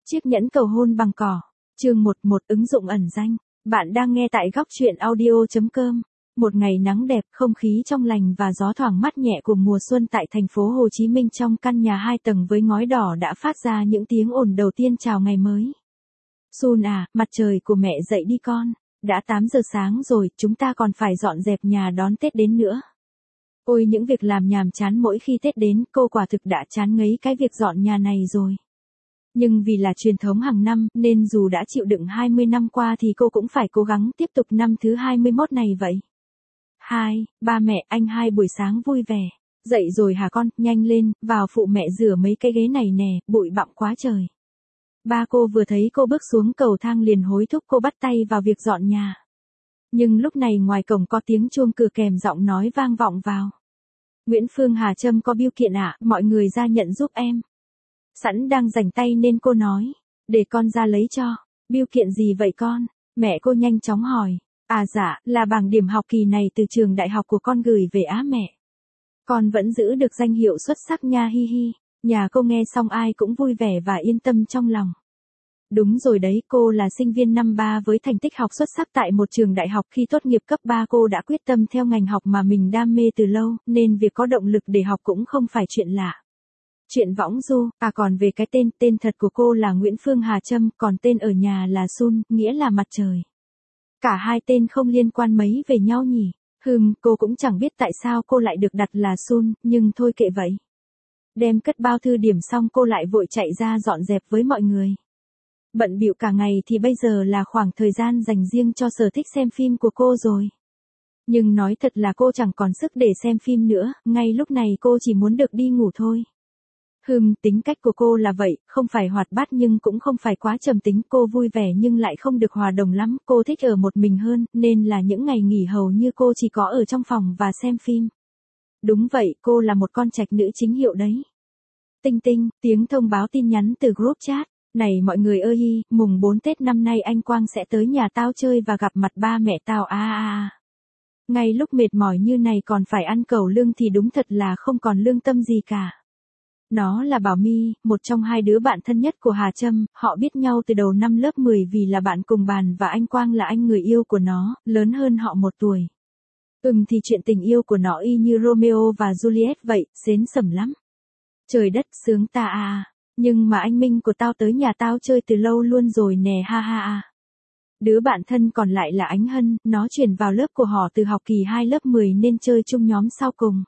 Chiếc nhẫn cầu hôn bằng cỏ. Chương 11 ứng dụng ẩn danh. Bạn đang nghe tại góc truyện audio.com. Một ngày nắng đẹp, không khí trong lành và gió thoảng mát nhẹ của mùa xuân tại thành phố Hồ Chí Minh trong căn nhà 2 tầng với ngói đỏ đã phát ra những tiếng ồn đầu tiên chào ngày mới. Sun à, mặt trời của mẹ dậy đi con. Đã 8 giờ sáng rồi, chúng ta còn phải dọn dẹp nhà đón Tết đến nữa. Ôi những việc làm nhàm chán mỗi khi Tết đến, cô quả thực đã chán ngấy cái việc dọn nhà này rồi. Nhưng vì là truyền thống hàng năm, nên dù đã chịu đựng 20 năm qua thì cô cũng phải cố gắng tiếp tục năm thứ 21 này vậy. Ba mẹ anh hai buổi sáng vui vẻ. Dậy rồi hả con, nhanh lên, vào phụ mẹ rửa mấy cái ghế này nè, bụi bặm quá trời. Ba cô vừa thấy cô bước xuống cầu thang liền hối thúc cô bắt tay vào việc dọn nhà. Nhưng lúc này ngoài cổng có tiếng chuông cửa kèm giọng nói vang vọng vào. Nguyễn Phương Hà Trâm có bưu kiện ạ, mọi người ra nhận giúp em. Sẵn đang rảnh tay nên cô nói, để con ra lấy cho. Bưu kiện gì vậy con? Mẹ cô nhanh chóng hỏi. À dạ, là bảng điểm học kỳ này từ trường đại học của con gửi về á mẹ. Con vẫn giữ được danh hiệu xuất sắc nha hi hi. Nhà cô nghe xong ai cũng vui vẻ và yên tâm trong lòng. Đúng rồi đấy, cô là sinh viên năm 3 với thành tích học xuất sắc tại một trường đại học. Khi tốt nghiệp cấp 3 cô đã quyết tâm theo ngành học mà mình đam mê từ lâu, nên việc có động lực để học cũng không phải chuyện lạ. Chuyện võng du, còn về cái tên thật của cô là Nguyễn Phương Hà Trâm, còn tên ở nhà là Sun, nghĩa là mặt trời. Cả hai tên không liên quan mấy về nhau nhỉ? Cô cũng chẳng biết tại sao cô lại được đặt là Sun, nhưng thôi kệ vậy. Đem cất bao thư điểm xong cô lại vội chạy ra dọn dẹp với mọi người. Bận bịu cả ngày thì bây giờ là khoảng thời gian dành riêng cho sở thích xem phim của cô rồi. Nhưng nói thật là cô chẳng còn sức để xem phim nữa, ngay lúc này cô chỉ muốn được đi ngủ thôi. Tính cách của cô là vậy, không phải hoạt bát nhưng cũng không phải quá trầm tính, cô vui vẻ nhưng lại không được hòa đồng lắm, cô thích ở một mình hơn, nên là những ngày nghỉ hầu như cô chỉ có ở trong phòng và xem phim. Đúng vậy, cô là một con trạch nữ chính hiệu đấy. Tinh tinh, tiếng thông báo tin nhắn từ group chat. Này mọi người ơi, mùng 4 Tết năm nay anh Quang sẽ tới nhà tao chơi và gặp mặt ba mẹ tao Ngay lúc mệt mỏi như này còn phải ăn cẩu lương thì đúng thật là không còn lương tâm gì cả. Nó là Bảo My, một trong hai đứa bạn thân nhất của Hà Trâm, họ biết nhau từ đầu năm lớp 10 vì là bạn cùng bàn và anh Quang là anh người yêu của nó, lớn hơn họ 1 tuổi. Thì chuyện tình yêu của nó y như Romeo và Juliet vậy, xến sẩm lắm. Trời đất sướng ta nhưng mà anh Minh của tao tới nhà tao chơi từ lâu luôn rồi nè ha. Đứa bạn thân còn lại là Ánh Hân, nó chuyển vào lớp của họ từ học kỳ 2 lớp 10 nên chơi chung nhóm sau cùng.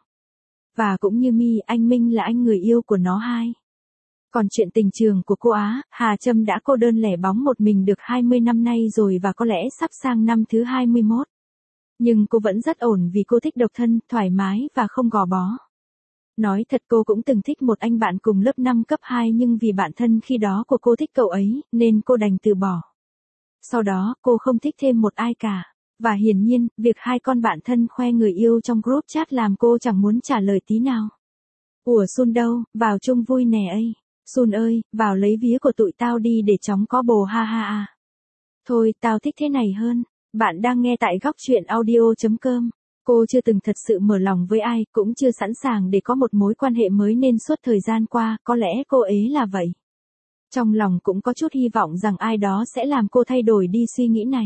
Và cũng như My, anh Minh là anh người yêu của nó hai. Còn chuyện tình trường của cô Hà Trâm đã cô đơn lẻ bóng một mình được 20 năm nay rồi và có lẽ sắp sang năm thứ 21. Nhưng cô vẫn rất ổn vì cô thích độc thân, thoải mái và không gò bó. Nói thật cô cũng từng thích một anh bạn cùng lớp 5 cấp 2 nhưng vì bạn thân khi đó của cô thích cậu ấy, nên cô đành từ bỏ. Sau đó, cô không thích thêm một ai cả. Và hiển nhiên, việc hai con bạn thân khoe người yêu trong group chat làm cô chẳng muốn trả lời tí nào. Ủa Sun đâu, vào chung vui nè ấy. Sun ơi, vào lấy vía của tụi tao đi để chóng có bồ ha. Thôi, tao thích thế này hơn. Bạn đang nghe tại góc truyện audio.com. Cô chưa từng thật sự mở lòng với ai, cũng chưa sẵn sàng để có một mối quan hệ mới nên suốt thời gian qua, có lẽ cô ấy là vậy. Trong lòng cũng có chút hy vọng rằng ai đó sẽ làm cô thay đổi đi suy nghĩ này.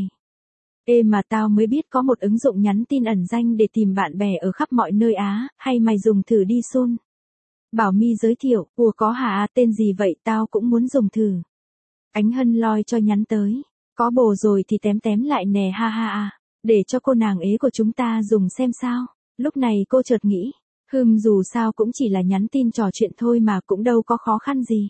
Ê mà tao mới biết có một ứng dụng nhắn tin ẩn danh để tìm bạn bè ở khắp mọi nơi hay mày dùng thử đi Sun. Bảo My giới thiệu, ủa có hả, tên gì vậy, tao cũng muốn dùng thử. Ánh Hân loi cho nhắn tới, có bồ rồi thì tém lại nè ha. Để cho cô nàng ế của chúng ta dùng xem sao. Lúc này cô chợt nghĩ, dù sao cũng chỉ là nhắn tin trò chuyện thôi mà cũng đâu có khó khăn gì.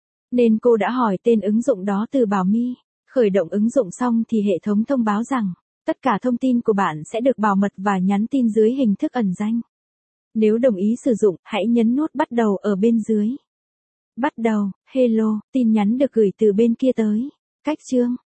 Nên cô đã hỏi tên ứng dụng đó từ Bảo My. Khởi động ứng dụng xong thì hệ thống thông báo rằng, tất cả thông tin của bạn sẽ được bảo mật và nhắn tin dưới hình thức ẩn danh. Nếu đồng ý sử dụng, hãy nhấn nút bắt đầu ở bên dưới. Bắt đầu, hello, tin nhắn được gửi từ bên kia tới. Cách chương,